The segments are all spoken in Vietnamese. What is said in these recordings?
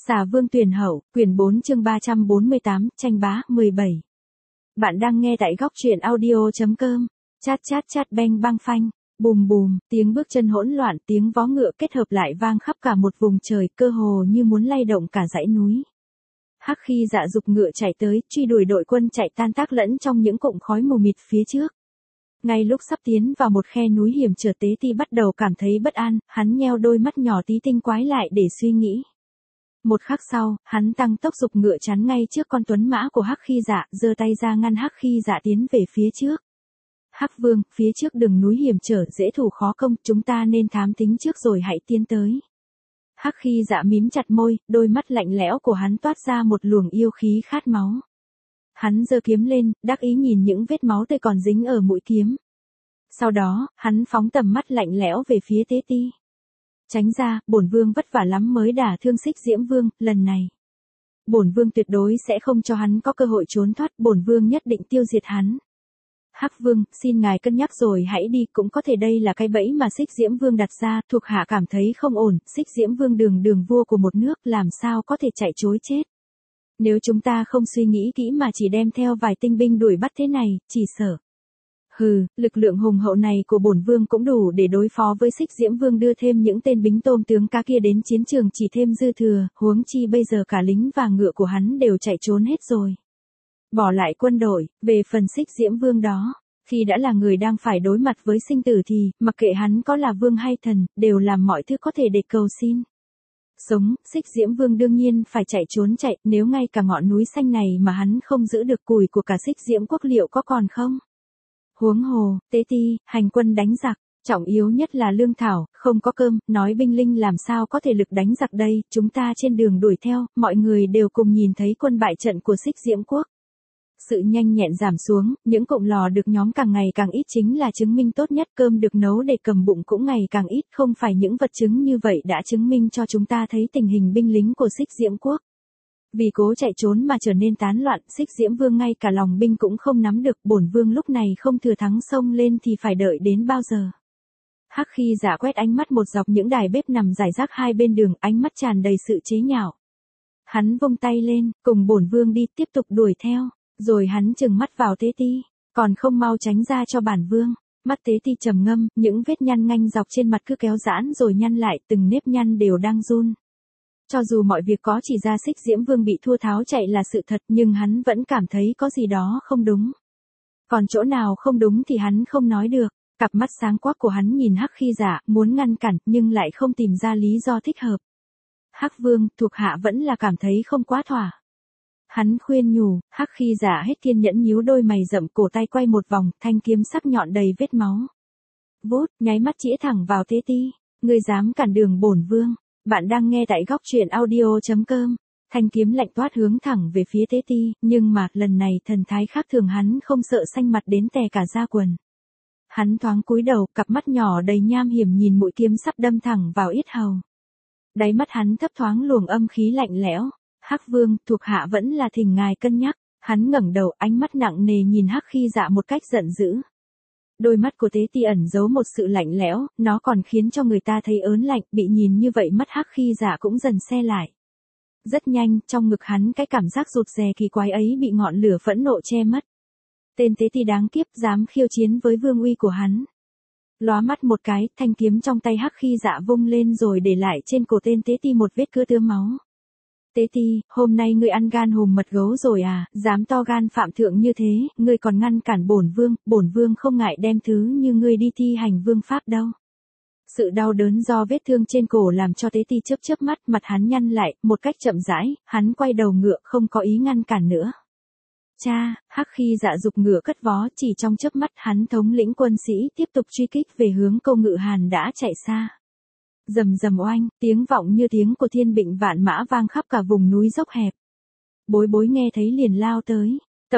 Xà Vương Tuyển Hậu, quyển 4 chương 348, tranh bá, 17. Bạn đang nghe tại góc truyện audio.com. Chát chát chát beng bang phanh, bùm bùm, tiếng bước chân hỗn loạn, tiếng vó ngựa kết hợp lại vang khắp cả một vùng trời, cơ hồ như muốn lay động cả dãy núi. Hắc Khi Dạ giục ngựa chạy tới, truy đuổi đội quân chạy tan tác lẫn trong những cụm khói mù mịt phía trước. Ngay lúc sắp tiến vào một khe núi hiểm trở, Tế Ti bắt đầu cảm thấy bất an, hắn nheo đôi mắt nhỏ tí tinh quái lại để suy nghĩ. Một khắc sau, hắn tăng tốc giục ngựa chắn ngay trước con tuấn mã của Hắc Khi Dạ, giơ tay ra ngăn Hắc Khi Dạ tiến về phía trước. Hắc Vương, phía trước đường núi hiểm trở, dễ thủ khó công, chúng ta nên thám tính trước rồi hãy tiến tới. Hắc Khi Dạ mím chặt môi, đôi mắt lạnh lẽo của hắn toát ra một luồng yêu khí khát máu. Hắn giơ kiếm lên, đắc ý nhìn những vết máu tươi còn dính ở mũi kiếm. Sau đó, hắn phóng tầm mắt lạnh lẽo về phía Tế Ti. Tránh ra, bổn vương vất vả lắm mới đả thương Xích Diễm Vương, lần này bổn vương tuyệt đối sẽ không cho hắn có cơ hội trốn thoát, bổn vương nhất định tiêu diệt hắn. Hắc Vương, xin ngài cân nhắc rồi hãy đi, cũng có thể đây là cái bẫy mà Xích Diễm Vương đặt ra, thuộc hạ cảm thấy không ổn, Xích Diễm Vương đường vua của một nước, làm sao có thể chạy trối chết. Nếu chúng ta không suy nghĩ kỹ mà chỉ đem theo vài tinh binh đuổi bắt thế này, chỉ sợ. Hừ, lực lượng hùng hậu này của bổn vương cũng đủ để đối phó với Xích Diễm Vương, đưa thêm những tên bính tôm tướng cá kia đến chiến trường chỉ thêm dư thừa, huống chi bây giờ cả lính và ngựa của hắn đều chạy trốn hết rồi. Bỏ lại quân đội, về phần Xích Diễm Vương đó, khi đã là người đang phải đối mặt với sinh tử thì, mặc kệ hắn có là vương hay thần, đều làm mọi thứ có thể để cầu xin. Sống, Xích Diễm Vương đương nhiên phải chạy trốn chạy, nếu ngay cả ngọn núi xanh này mà hắn không giữ được, cùi của cả Xích Diễm quốc liệu có còn không? Huống hồ, Tế Ti, hành quân đánh giặc, trọng yếu nhất là lương thảo, không có cơm, nói binh linh làm sao có thể lực đánh giặc đây, chúng ta trên đường đuổi theo, mọi người đều cùng nhìn thấy quân bại trận của Xích Diễm quốc. Sự nhanh nhẹn giảm xuống, những cụm lò được nhóm càng ngày càng ít chính là chứng minh tốt nhất, cơm được nấu để cầm bụng cũng ngày càng ít, không phải những vật chứng như vậy đã chứng minh cho chúng ta thấy tình hình binh lính của Xích Diễm quốc. Vì cố chạy trốn mà trở nên tán loạn, Xích Diễm Vương ngay cả lòng binh cũng không nắm được, bổn vương lúc này không thừa thắng xông lên thì phải đợi đến bao giờ. Hắc Khi Dạ quét ánh mắt một dọc những đài bếp nằm rải rác hai bên đường, ánh mắt tràn đầy sự chế nhạo. Hắn vung tay lên, cùng bổn vương đi, tiếp tục đuổi theo, rồi hắn trừng mắt vào Tế Ti, còn không mau tránh ra cho bản vương. Mắt Tế Ti trầm ngâm, những vết nhăn nganh dọc trên mặt cứ kéo giãn rồi nhăn lại, từng nếp nhăn đều đang run. Cho dù mọi việc có chỉ ra Xích Diễm Vương bị thua tháo chạy là sự thật, nhưng hắn vẫn cảm thấy có gì đó không đúng. Còn chỗ nào không đúng thì hắn không nói được. Cặp mắt sáng quắc của hắn nhìn Hắc Khi Dạ, muốn ngăn cản, nhưng lại không tìm ra lý do thích hợp. Hắc Vương, thuộc hạ vẫn là cảm thấy không quá thỏa. Hắn khuyên nhủ, Hắc Khi Dạ hết kiên nhẫn nhíu đôi mày rậm, cổ tay quay một vòng, thanh kiếm sắc nhọn đầy vết máu. Vút, nháy mắt chĩa thẳng vào Tế Ti. Ngươi dám cản đường bổn vương. Bạn đang nghe tại góc truyện audio.com. Thanh kiếm lạnh toát hướng thẳng về phía Tế Ti, nhưng mà, lần này thần thái khác thường, hắn không sợ xanh mặt đến tè cả da quần. Hắn thoáng cúi đầu, cặp mắt nhỏ đầy nham hiểm nhìn mũi kiếm sắp đâm thẳng vào yết hầu. Đáy mắt hắn thấp thoáng luồng âm khí lạnh lẽo. Hắc Vương, thuộc hạ vẫn là thỉnh ngài cân nhắc. Hắn ngẩng đầu, ánh mắt nặng nề nhìn Hắc Khi Dạ một cách giận dữ. Đôi mắt của Tế Ti ẩn giấu một sự lạnh lẽo, nó còn khiến cho người ta thấy ớn lạnh, bị nhìn như vậy mắt Hắc Khi Dạ cũng dần se lại. Rất nhanh, trong ngực hắn cái cảm giác rụt rè kỳ quái ấy bị ngọn lửa phẫn nộ che mất. Tên Tế Ti đáng kiếp dám khiêu chiến với vương uy của hắn. Lóa mắt một cái, thanh kiếm trong tay Hắc Khi Dạ vung lên rồi để lại trên cổ tên Tế Ti một vết cưa tươm máu. Tế Ti, hôm nay ngươi ăn gan hùm mật gấu rồi à, dám to gan phạm thượng như thế, ngươi còn ngăn cản bổn vương không ngại đem thứ như ngươi đi thi hành vương pháp đâu. Sự đau đớn do vết thương trên cổ làm cho Tế Ti chớp mắt, mặt hắn nhăn lại, một cách chậm rãi, hắn quay đầu ngựa, không có ý ngăn cản nữa. Cha, Hắc Khi Dạ giục ngựa cất vó, chỉ trong chớp mắt hắn thống lĩnh quân sĩ tiếp tục truy kích về hướng Câu Ngự Hàn đã chạy xa. Rầm rầm oanh, tiếng vọng như tiếng của thiên binh vạn mã vang khắp cả vùng núi dốc hẹp. Bối bối nghe thấy liền lao tới.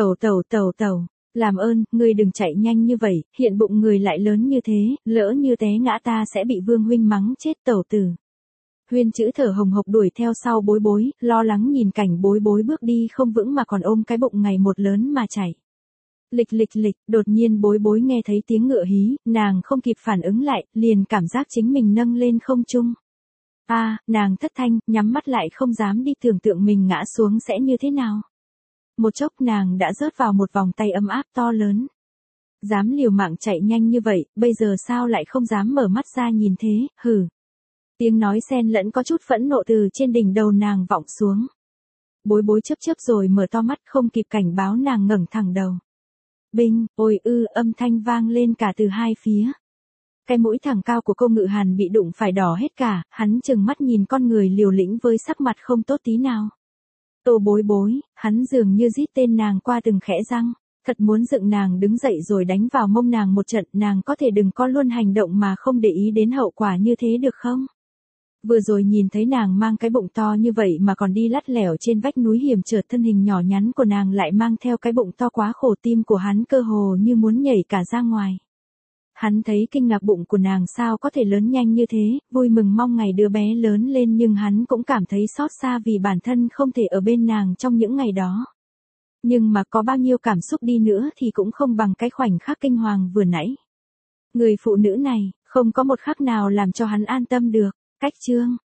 Tẩu, làm ơn, ngươi đừng chạy nhanh như vậy, hiện bụng người lại lớn như thế, lỡ như té ngã ta sẽ bị vương huynh mắng chết tẩu tử. Huyên chữ thở hồng hộc đuổi theo sau bối bối, lo lắng nhìn cảnh bối bối bước đi không vững mà còn ôm cái bụng ngày một lớn mà chạy. Lịch, đột nhiên bối bối nghe thấy tiếng ngựa hí, nàng không kịp phản ứng lại, liền cảm giác chính mình nâng lên không trung. Nàng thất thanh, nhắm mắt lại không dám đi tưởng tượng mình ngã xuống sẽ như thế nào. Một chốc nàng đã rớt vào một vòng tay ấm áp to lớn. Dám liều mạng chạy nhanh như vậy, bây giờ sao lại không dám mở mắt ra nhìn thế, hừ. Tiếng nói xen lẫn có chút phẫn nộ từ trên đỉnh đầu nàng vọng xuống. Bối bối chớp chớp rồi mở to mắt không kịp cảnh báo nàng ngẩng thẳng đầu. Binh, ôi âm thanh vang lên cả từ hai phía. Cái mũi thẳng cao của cô Ngự Hàn bị đụng phải đỏ hết cả, hắn chừng mắt nhìn con người liều lĩnh với sắc mặt không tốt tí nào. Tô bối bối, hắn dường như rít tên nàng qua từng khẽ răng, thật muốn dựng nàng đứng dậy rồi đánh vào mông nàng một trận, nàng có thể đừng có luôn hành động mà không để ý đến hậu quả như thế được không? Vừa rồi nhìn thấy nàng mang cái bụng to như vậy mà còn đi lắt lẻo trên vách núi hiểm trở, thân hình nhỏ nhắn của nàng lại mang theo cái bụng to quá khổ, tim của hắn cơ hồ như muốn nhảy cả ra ngoài. Hắn thấy kinh ngạc, bụng của nàng sao có thể lớn nhanh như thế, vui mừng mong ngày đứa bé lớn lên, nhưng hắn cũng cảm thấy xót xa vì bản thân không thể ở bên nàng trong những ngày đó. Nhưng mà có bao nhiêu cảm xúc đi nữa thì cũng không bằng cái khoảnh khắc kinh hoàng vừa nãy. Người phụ nữ này, không có một khắc nào làm cho hắn an tâm được. Cách chương